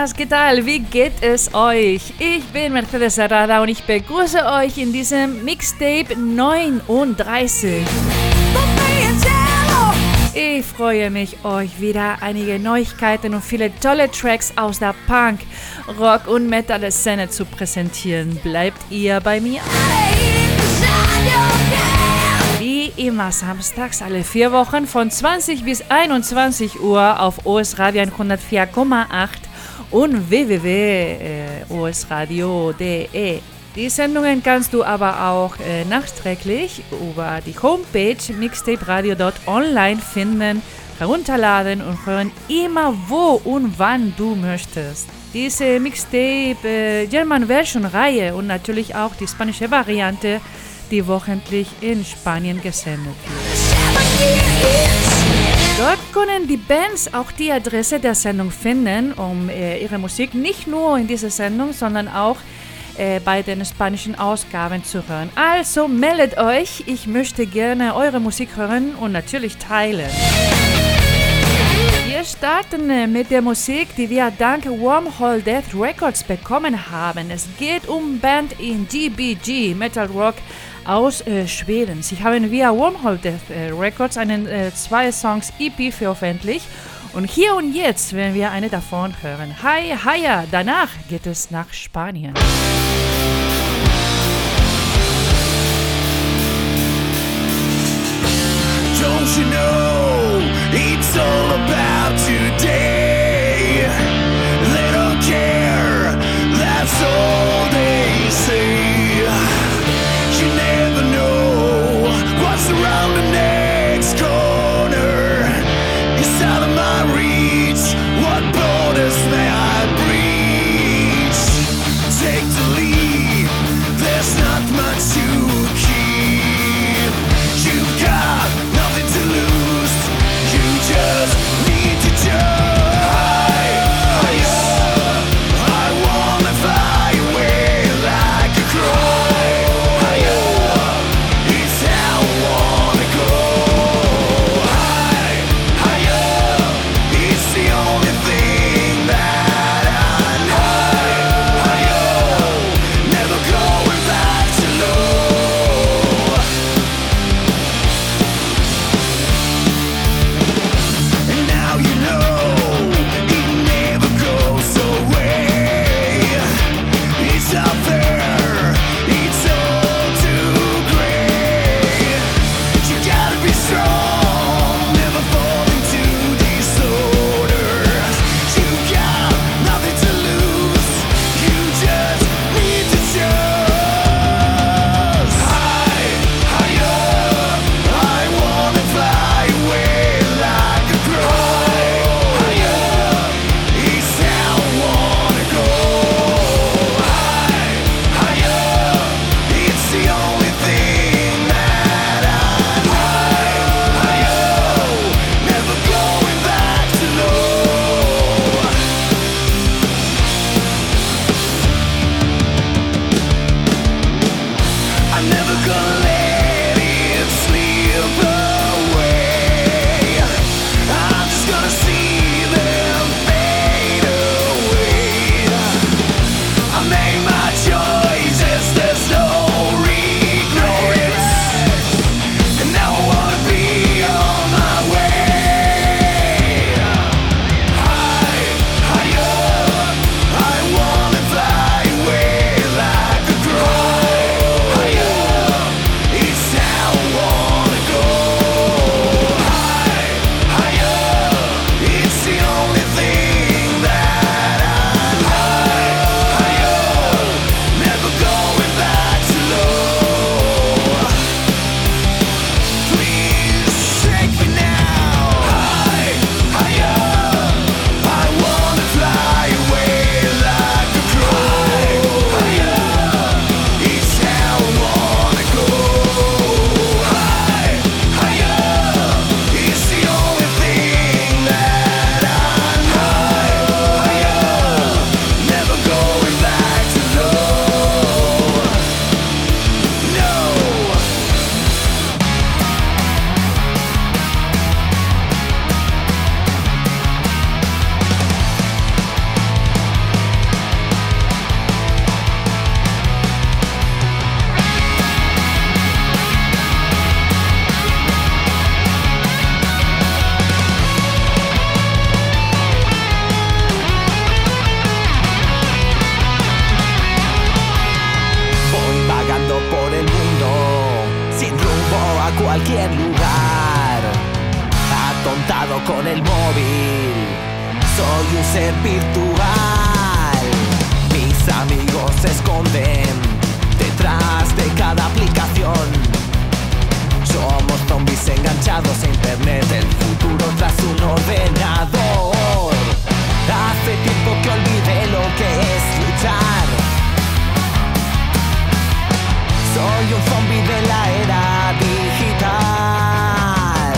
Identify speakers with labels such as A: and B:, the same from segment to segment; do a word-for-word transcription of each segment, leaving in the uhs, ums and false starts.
A: buenas, ¿qué tal? Wie geht es euch? Ich bin Mercedes Herrada und ich begrüße euch in diesem Mixtape neununddreißig. Ich freue mich, euch wieder einige Neuigkeiten und viele tolle Tracks aus der Punk, Rock und Metal-Szene zu präsentieren. Bleibt ihr bei mir? Wie immer samstags alle vier Wochen von zwanzig bis einundzwanzig Uhr auf O S Radio hundertvier Komma acht und w w w punkt o s radio punkt d e. Die Sendungen kannst du aber auch äh, nachträglich über die Homepage mixtaperadio punkt online finden, herunterladen und hören immer wo und wann du möchtest. Diese Mixtape äh, German Version Reihe und natürlich auch die spanische Variante, die wochentlich in Spanien gesendet wird. Dort können die Bands auch die Adresse der Sendung finden, um äh, ihre Musik nicht nur in dieser Sendung, sondern auch äh, bei den spanischen Ausgaben zu hören. Also meldet euch, ich möchte gerne eure Musik hören und natürlich teilen. Wir starten äh, mit der Musik, die wir dank Wormhole Death Records bekommen haben. Es geht um Band in G B G, Metal Rock aus äh, Schweden. Sie haben via Wormhole Death äh, Records einen äh, zwei Songs E P veröffentlicht und hier und jetzt werden wir eine davon hören. Hi, hiya, danach geht es nach Spanien.
B: Don't you know it's all about today? They don't care, that's all they say. You never know what's around the next corner. It's out of my reach, what borders may I breach? Take the lead,
C: a cualquier lugar, atontado con el móvil. Soy un ser virtual. Mis amigos se esconden detrás de cada aplicación. Somos zombies enganchados a internet, el futuro tras un ordenador. Hace tiempo que olvidé lo que es luchar. Soy un zombie de la era digital.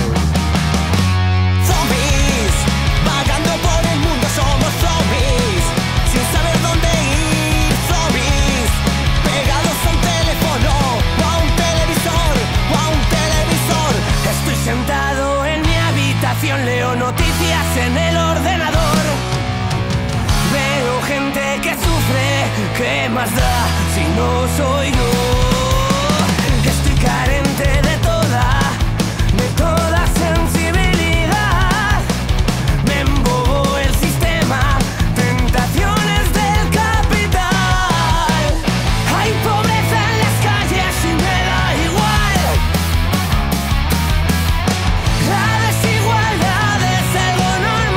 C: Zombies, vagando por el mundo, somos zombies, sin saber dónde ir. Zombies, pegados a un teléfono o a un televisor, o a un televisor. Estoy sentado en mi habitación, leo noticias en el ordenador. Veo gente que sufre, ¿qué más da si no soy yo? Estoy carente de toda, de toda sensibilidad. Me embobó el sistema, tentaciones del capital. Hay pobreza en las calles y me da igual. La desigualdad es algo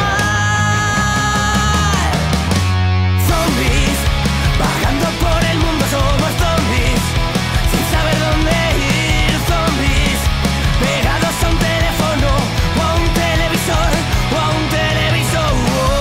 C: normal. Zombies, vagando por el mundo, somos zombies, sin saber dónde ir. Zombies, pegados a un teléfono o a un televisor, o a un televisor.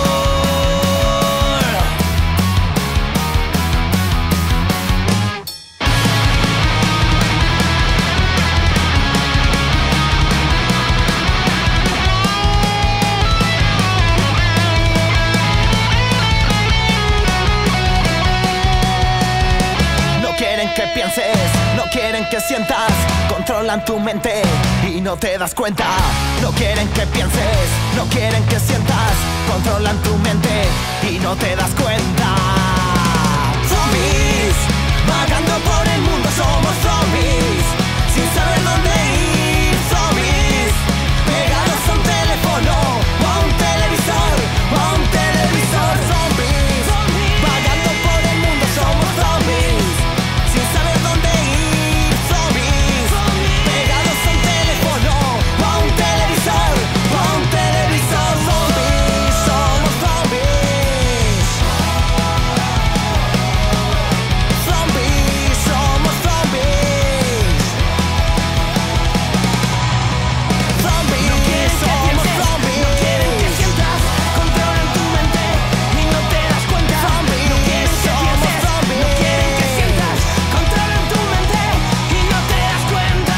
C: No quieren que pienses, no quieren que sientas, controlan tu mente y no te das cuenta. No quieren que pienses, no quieren que sientas, controlan tu mente y no te das cuenta. Zombies, vagando por el mundo, somos zombies, sin saber dónde ir. Zombies, pegados a un teléfono o a un televisor, o a un televisor. Zombies, vagando por el mundo, somos zombies, sin saber dónde ir. Zombies, pegados a un teléfono o a un televisor, o a un televisor. Zombies, somos zombies. Zombies, somos zombies. Zombies, somos zombies. No quieren que sientas, controlan tu mente y no te das cuenta. Zombies, no quieren que pienses, no quieren que sientas, controlan tu mente y no te das cuenta.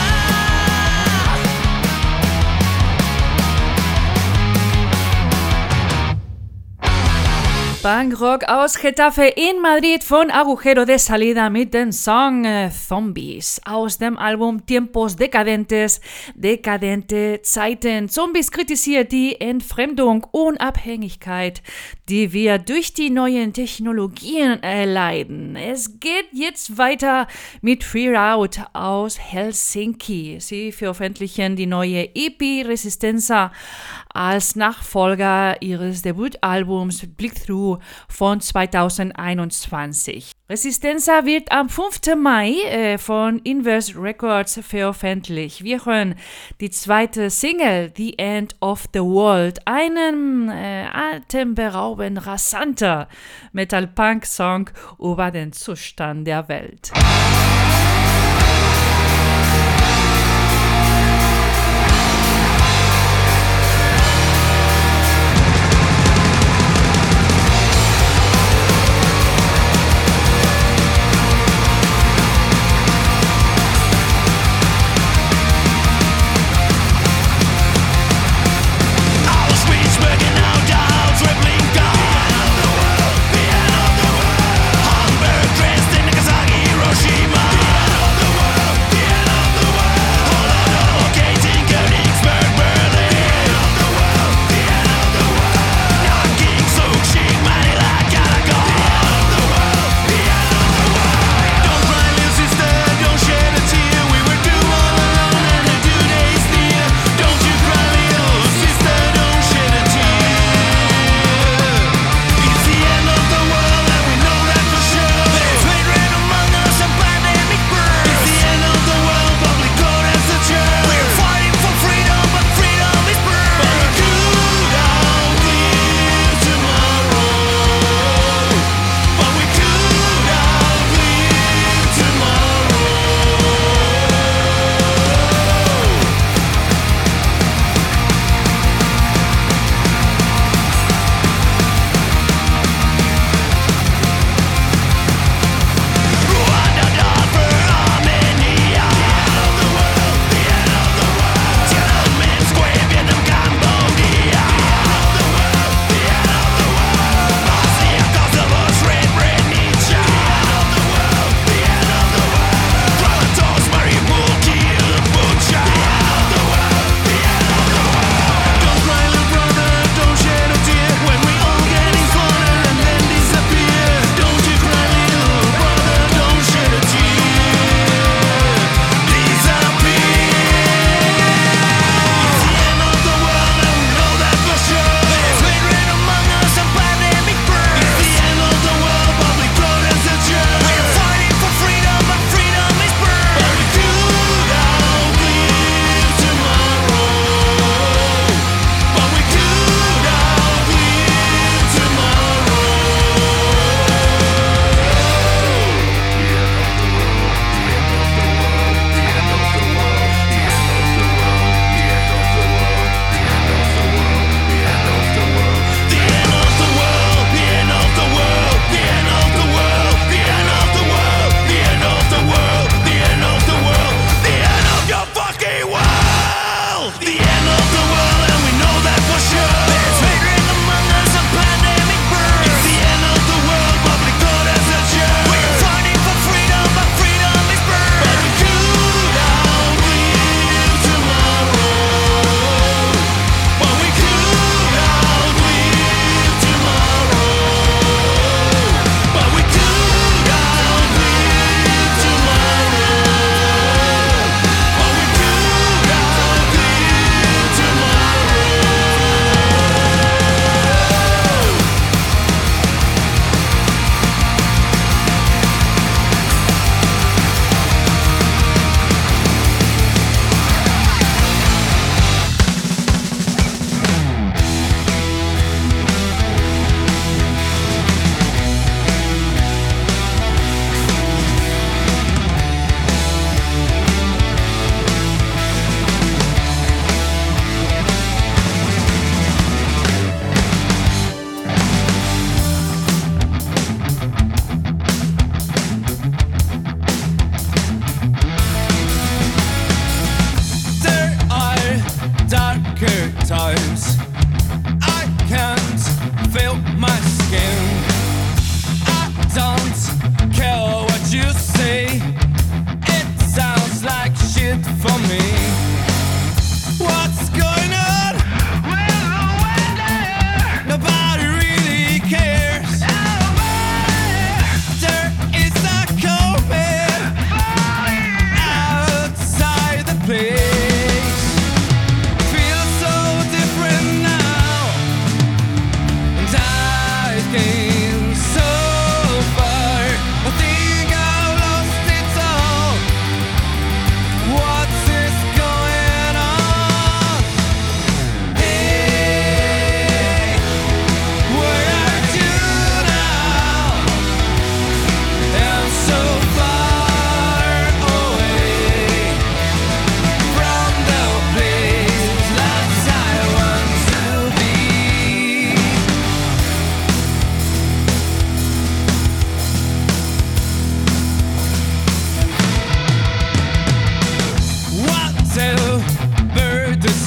A: Punk Rock aus Getafe in Madrid von Agujero de Salida mit dem Song äh, Zombies aus dem Album Tiempos Decadentes, Dekadente Zeiten. Zombies kritisiert die Entfremdung und Abhängigkeit, die wir durch die neuen Technologien erleiden. Es geht jetzt weiter mit Free Out aus Helsinki. Sie veröffentlichen die neue E P Resistenza als Nachfolger ihres Debütalbums Blickthrough von zweitausendeinundzwanzig. Resistenza wird am fünften Mai äh, von Inverse Records veröffentlicht. Wir hören die zweite Single, The End of the World, einen äh, atemberaubend rasanter Metal-Punk-Song über den Zustand der Welt.
B: Hiroshima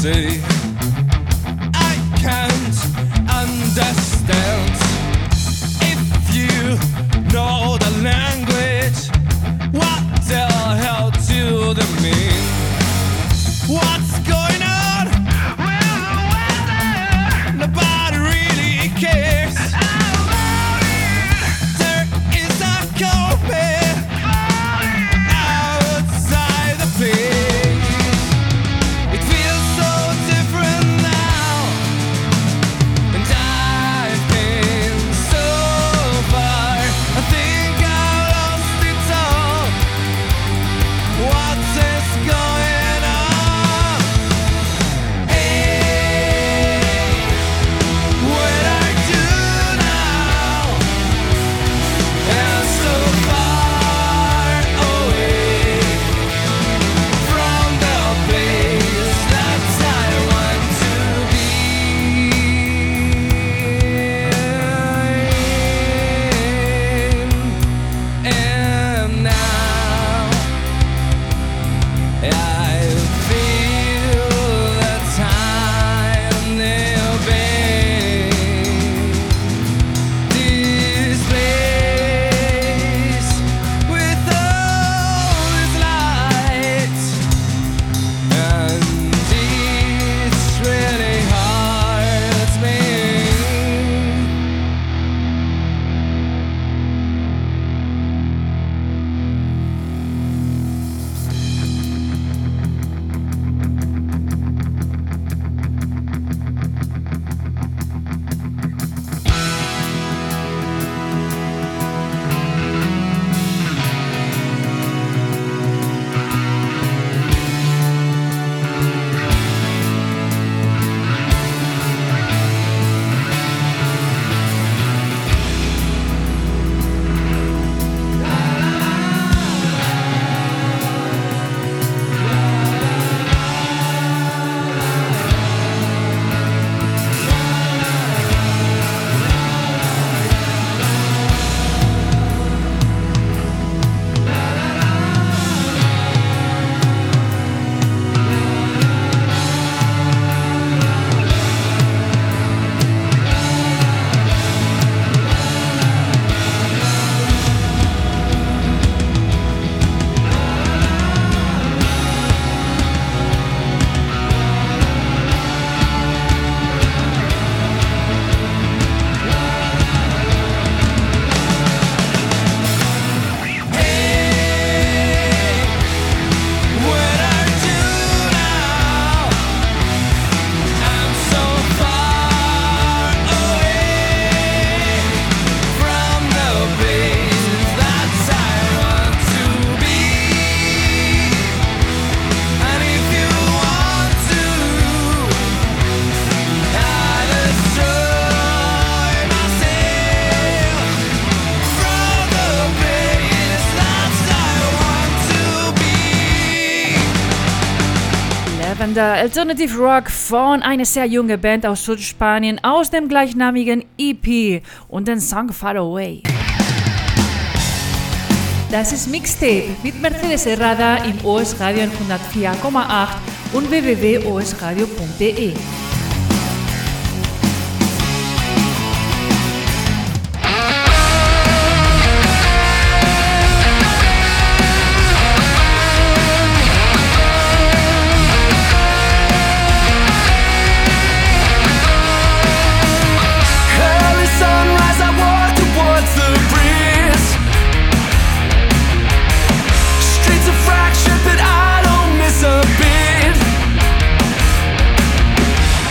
B: say I can't understand. If you know the language, what the hell do they mean? What's going on with the weather? Nobody really cares. There is a carpet outside the place. It feels so different now, and I've been so far. I think I lost it all. What is going on? Hey, what I do now? I'm so far away from the place that I want to be. And now I feel the time they'll be. This place with all its lights, and it's really hurts me. What I do now? I'm so far away from the place that I want to be. And if you want to, I'll destroy myself from the place that I want to be.
A: Lavender Alternative Rock von einer sehr jungen Band aus Südspanien aus dem gleichnamigen E P und den Song Far Away. Das ist Mixtape mit Mercedes Herrada im O S Radio hundertvier Komma acht und w w w punkt o s radio punkt d e.
B: Early sunrise, I walk towards the breeze. Streets are fractured, but I don't miss a beat.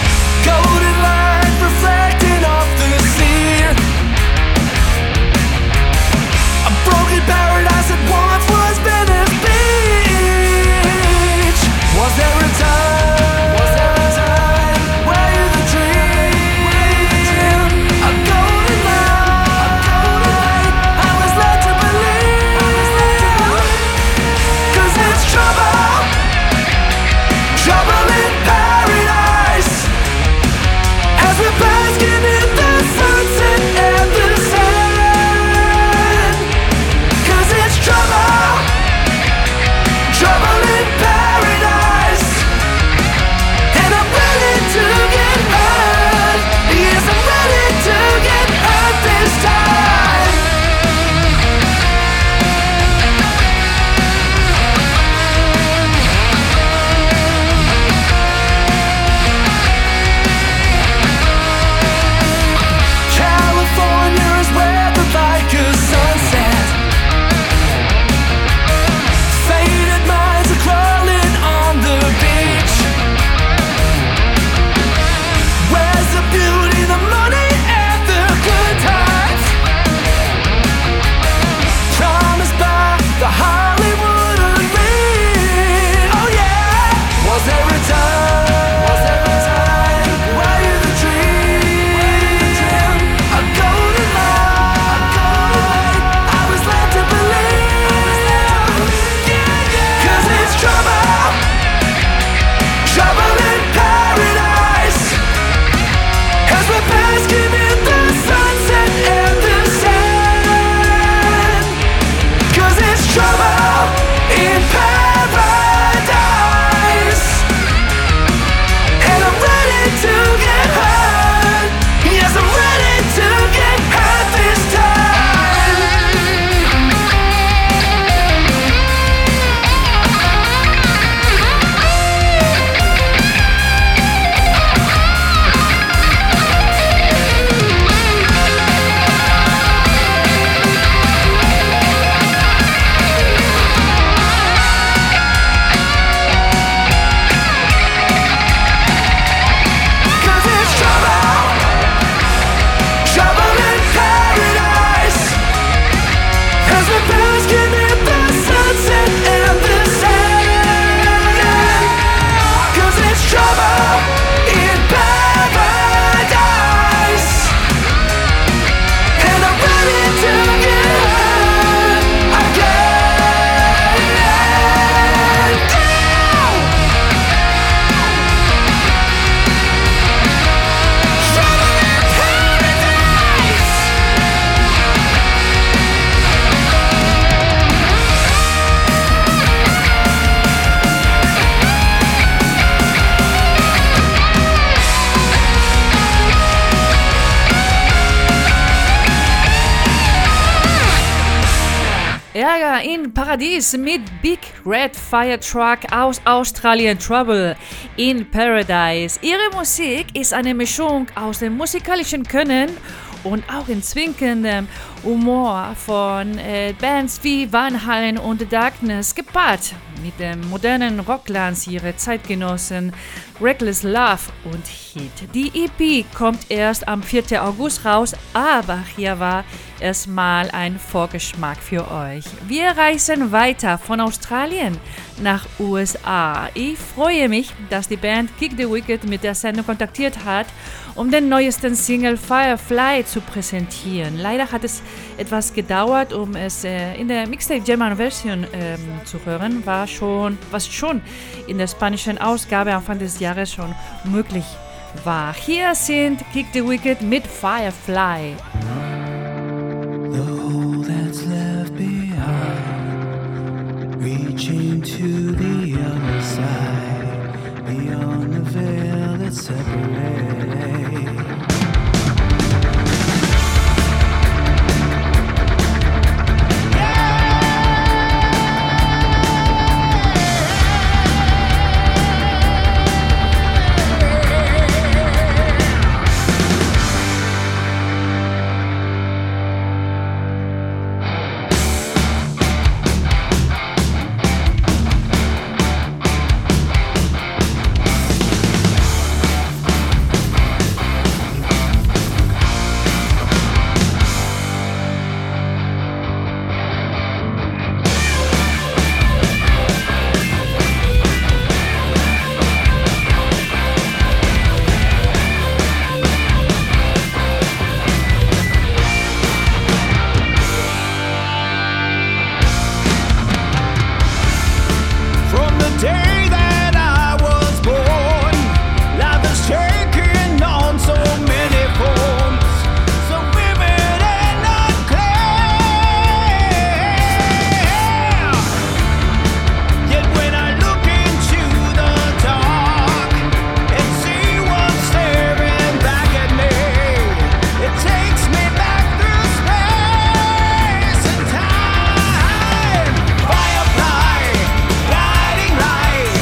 A: in Paradies mit Big Red Fire Truck aus Australien, Trouble in Paradise. Ihre Musik ist eine Mischung aus dem musikalischen Können und auch in zwinkendem Humor von äh, Bands wie Van Halen und The Darkness, gepaart mit dem modernen Rockglanz ihrer Zeitgenossen Reckless Love und Heat. Die E P kommt erst am vierten August raus, aber hier war erstmal ein Vorgeschmack für euch. Wir reisen weiter von Australien nach U S A. Ich freue mich, dass die Band Kick the Wicked mit der Sendung kontaktiert hat, um den neuesten Single Firefly zu präsentieren. Leider hat es etwas gedauert, um es äh, in der Mixtape German Version ähm, zu hören, war schon, was schon in der spanischen Ausgabe Anfang des Jahres schon möglich war. Hier sind Kick the Wicked mit Firefly.
D: All that's left behind, reaching to the other side, beyond the veil that separates.
C: Firefly, guiding light.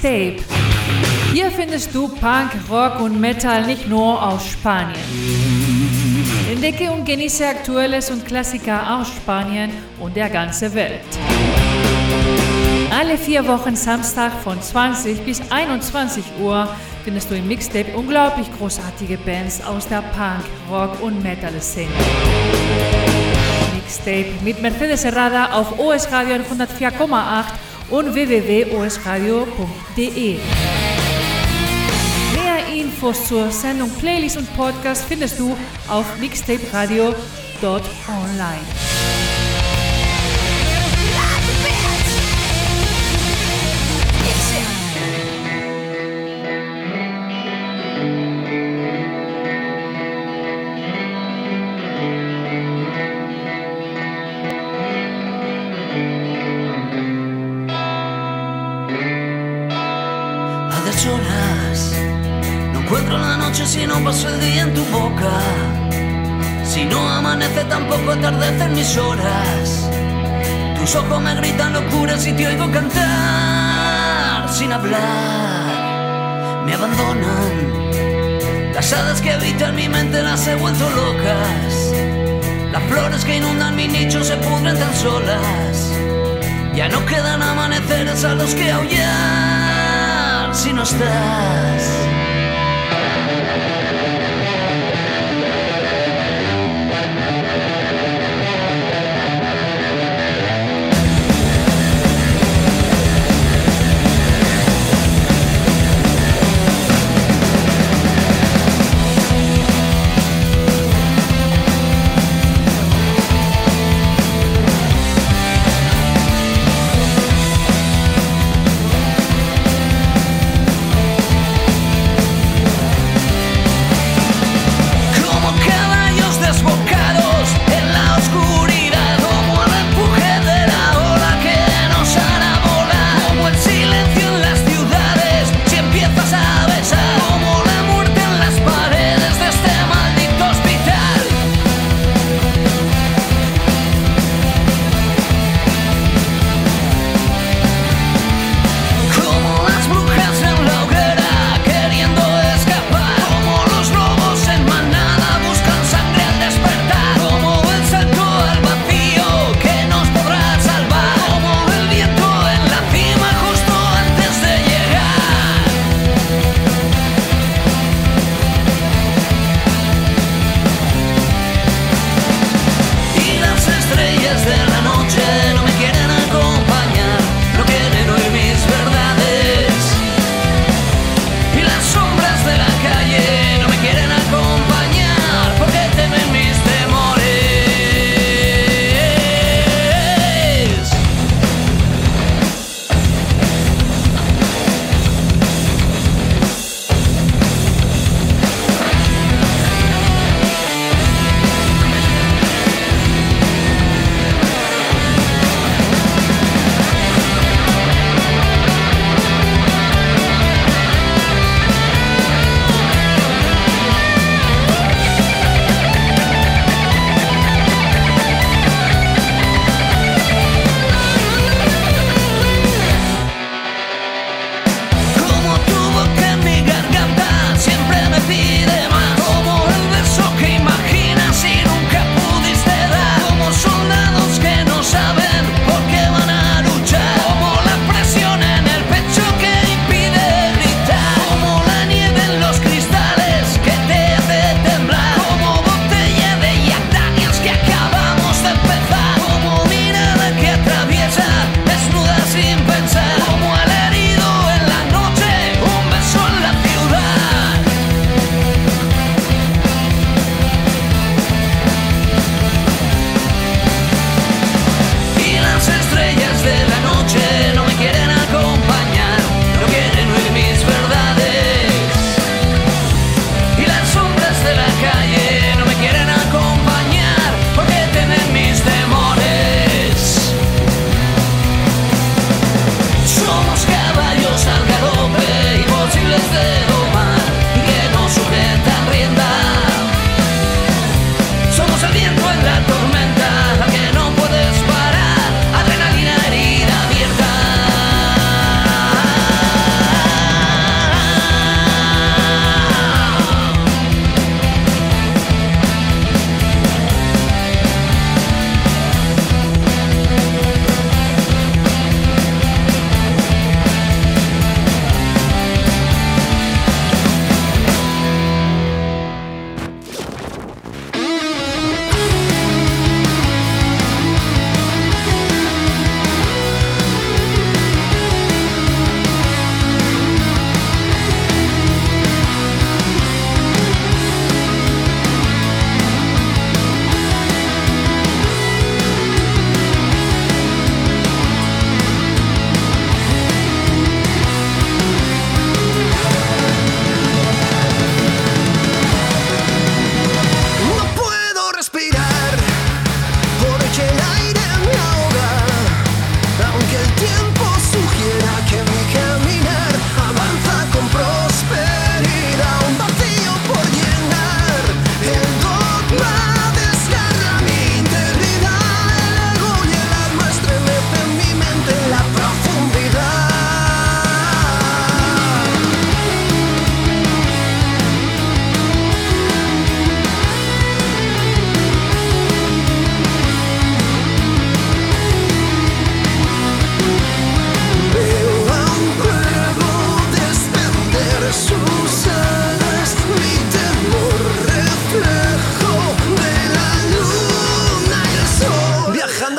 A: Mixtape. Hier findest du Punk, Rock und Metal nicht nur aus Spanien. Entdecke und genieße Aktuelles und Klassiker aus Spanien und der ganzen Welt. Alle vier Wochen Samstag von zwanzig bis einundzwanzig Uhr findest du im Mixtape unglaublich großartige Bands aus der Punk, Rock und Metal-Szene. Mixtape mit Mercedes Herrada auf O S Radio hundertvier Komma acht und w w w punkt o s radio punkt d e. Mehr Infos zur Sendung, Playlist und Podcast findest du auf mixtaperadio punkt online.
C: Horas. No encuentro la noche si no paso el día en tu boca. Si no amanece tampoco atardecen mis horas. Tus ojos me gritan locuras y te oigo cantar sin hablar. Me abandonan. Las hadas que habitan mi mente las he vuelto locas. Las flores que inundan mi nicho se pudren tan solas. Ya no quedan amaneceres a los que aullar si no estás.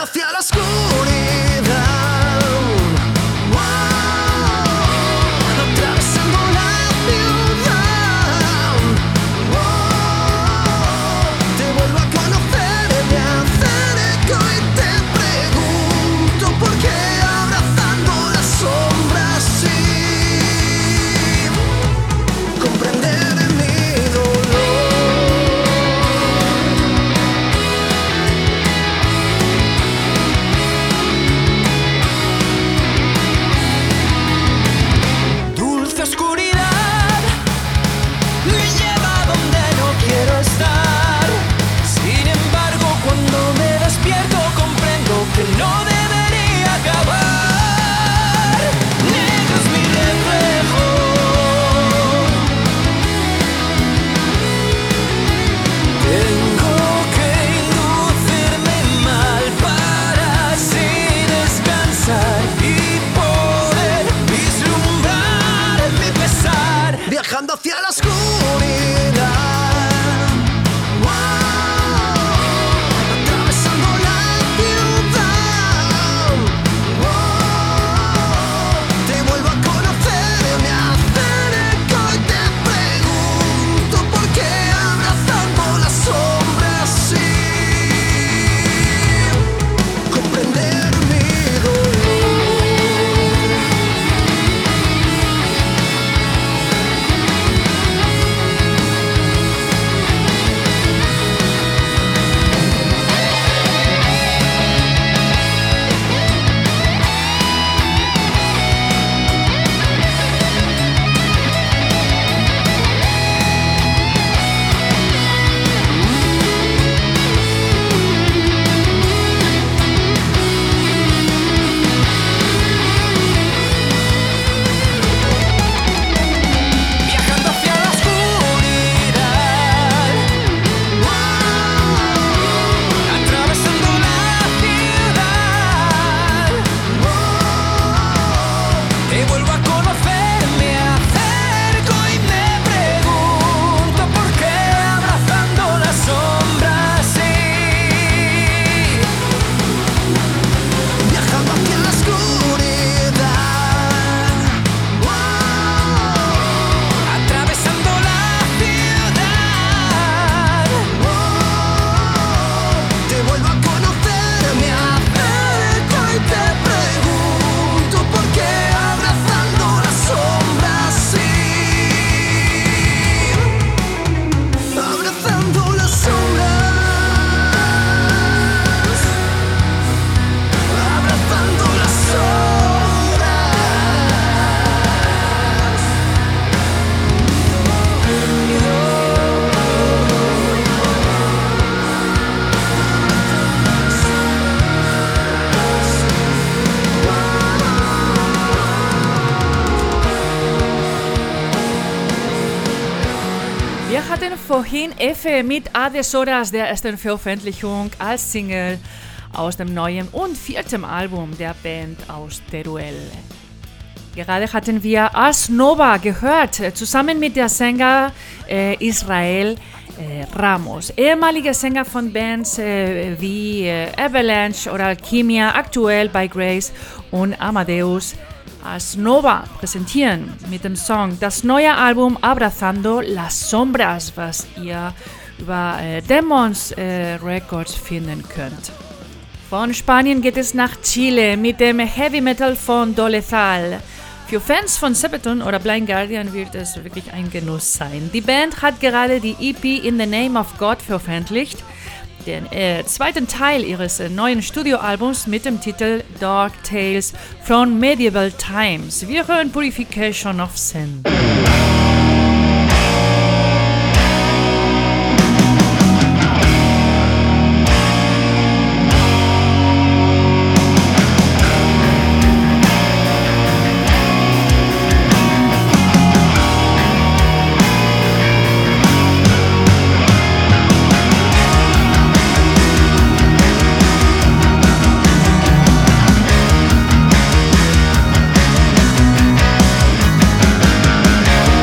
C: hacia la oscuridad. Wow, atravesando la ciudad. Wow, te vuelvo a conocer, me acerco y te pregunto por qué abrazando las sombras sin comprender mi dolor. Dulce oscuridad me lleva a donde no quiero estar. Sin embargo, cuando me despierto comprendo que no debería acabar. Negro es mi reflejo. Tengo que inducirme mal para así descansar y poder vislumbrar mi pesar. Viajando hacia la oscuridad. Wow, atravesando la ciudad. Wow, te vuelvo a conocer, me acerco y te pregunto por qué abrazando las sombras sin comprender mi dolor. Viajando hacia la oscuridad. Wow, atravesando la ciudad. Wow, te vuelvo a conocer, me acerco y me pregunto por qué abrazando las sombras sí. Viajando hacia la oscuridad. Wow, atravesando la ciudad. Wow, te vuelvo a conocer, me acerco y te pregunto por qué abrazando las sombras sí. Abrazando las sombras. Abrazando las
A: Wir hatten vorhin Effe mit A des Horas der ersten Veröffentlichung als Single aus dem neuen und vierten Album der Band aus Teruel. Gerade hatten wir Ars Nova gehört, äh, zusammen mit der Sänger äh, Israel äh, Ramos, ehemaliger Sänger von Bands äh, wie äh, Avalanche oder Alchemia, aktuell bei Grace und Amadeus. Ars Nova präsentieren mit dem Song das neue Album Abrazando las Sombras, was ihr über äh, Demons äh, Records finden könnt. Von Spanien geht es nach Chile mit dem Heavy Metal von Dolezal. Für Fans von Sabaton oder Blind Guardian wird es wirklich ein Genuss sein. Die Band hat gerade die E P In the Name of God veröffentlicht, den äh, zweiten Teil ihres äh, neuen Studioalbums mit dem Titel Dark Tales from Medieval Times. Wir hören Purification of Sin.
C: Abrazando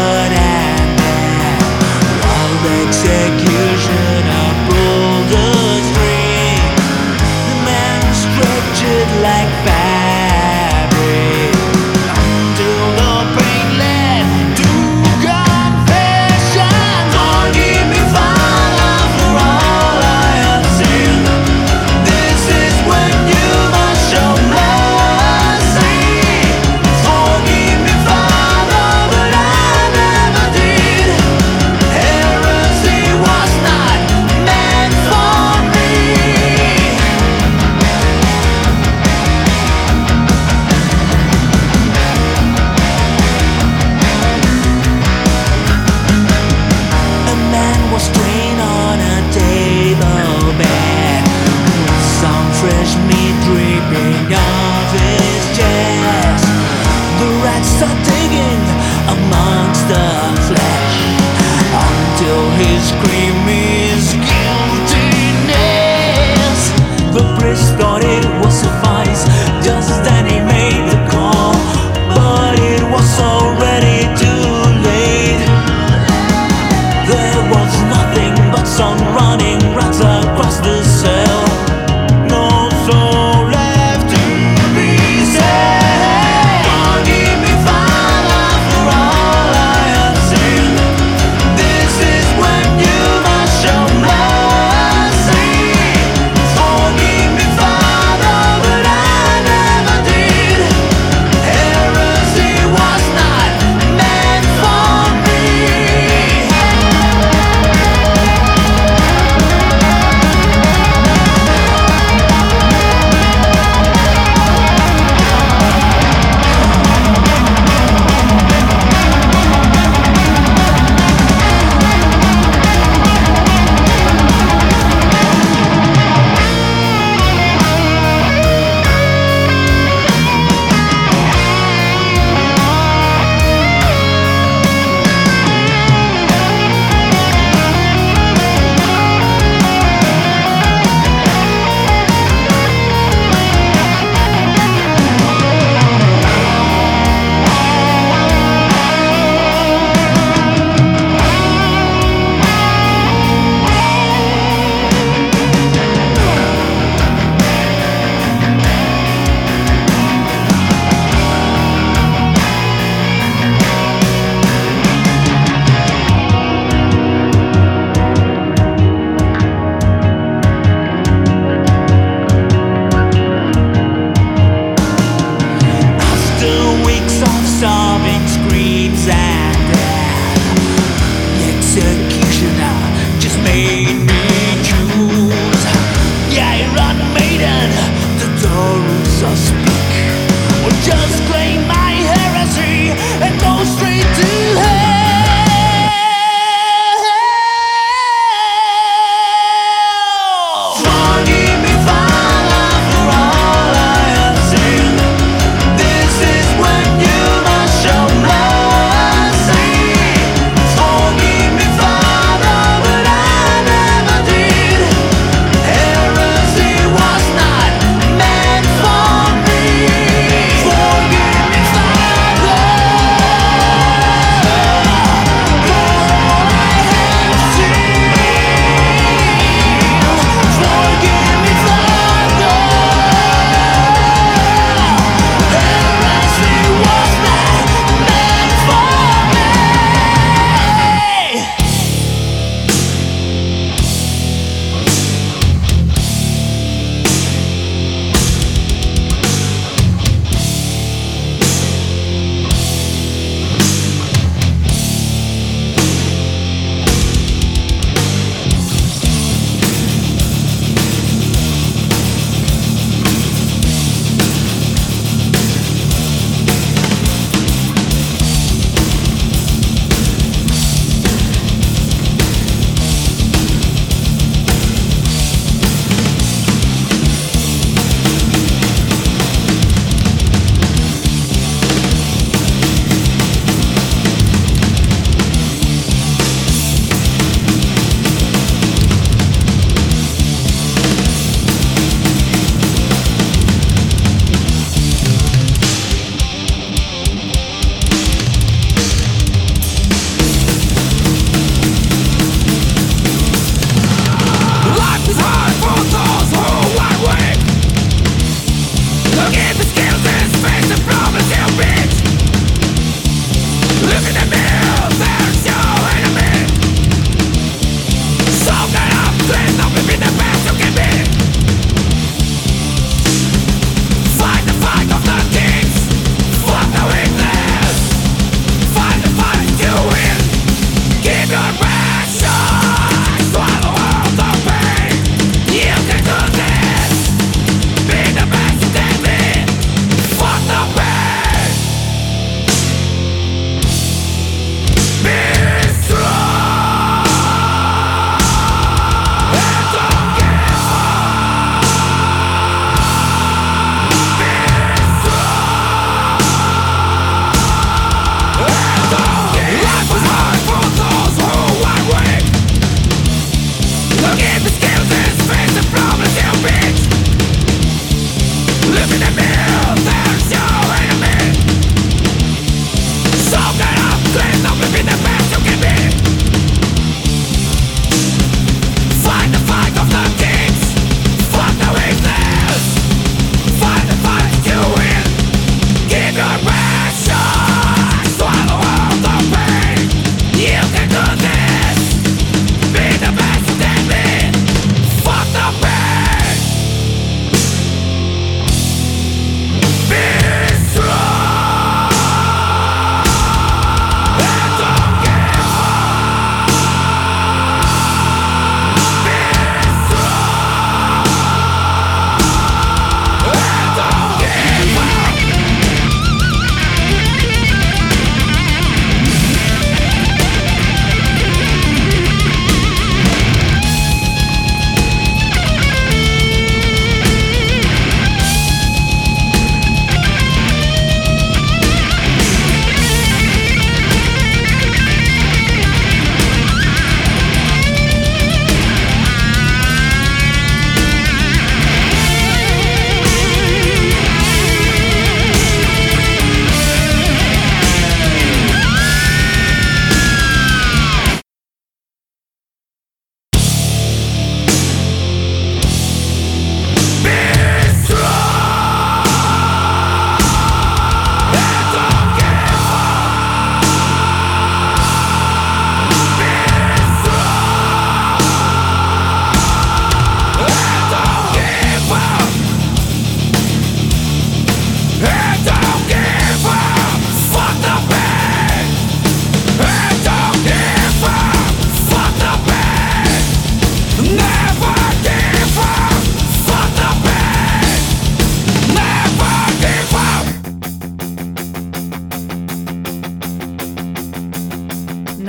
D: blood and death. Wild execution of boulder string. The man stretched like fabric until the pain led to confession. Forgive me, Father, for all I have sinned. This is when you must show mercy. Forgive me, Father, but I never did. Heresy was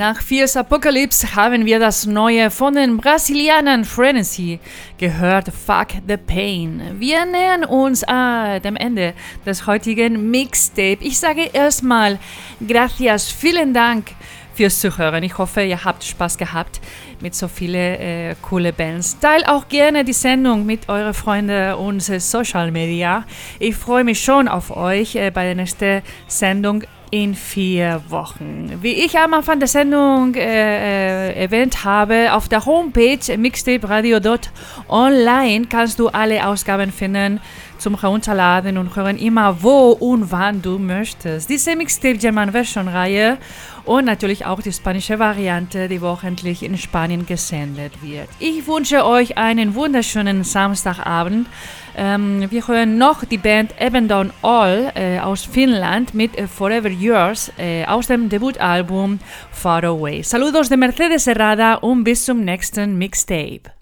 A: Nach Fierce Apocalypse haben wir das Neue von den Brasilianern Frenzy gehört, Fuck the Pain. Wir nähern uns äh, dem Ende des heutigen Mixtape. Ich sage erstmal gracias, vielen Dank fürs Zuhören. Ich hoffe, ihr habt Spaß gehabt mit so vielen äh, coole Bands. Teilt auch gerne die Sendung mit euren Freunden und äh, Social Media. Ich freue mich schon auf euch äh, bei der nächsten Sendung in vier Wochen. Wie ich am Anfang der Sendung äh, äh, erwähnt habe, auf der Homepage mixtape radio punkt online kannst du alle Ausgaben finden zum Herunterladen und hören immer wo und wann du möchtest. Diese Mixtape German Version Reihe und natürlich auch die spanische Variante, die wochentlich in Spanien gesendet wird. Ich wünsche euch einen wunderschönen Samstagabend. Ähm, wir hören noch die Band Abandon All äh, aus Finnland mit äh, Forever Yours äh, aus dem Debütalbum Far Away. Saludos de Mercedes Herrada und bis zum nächsten Mixtape.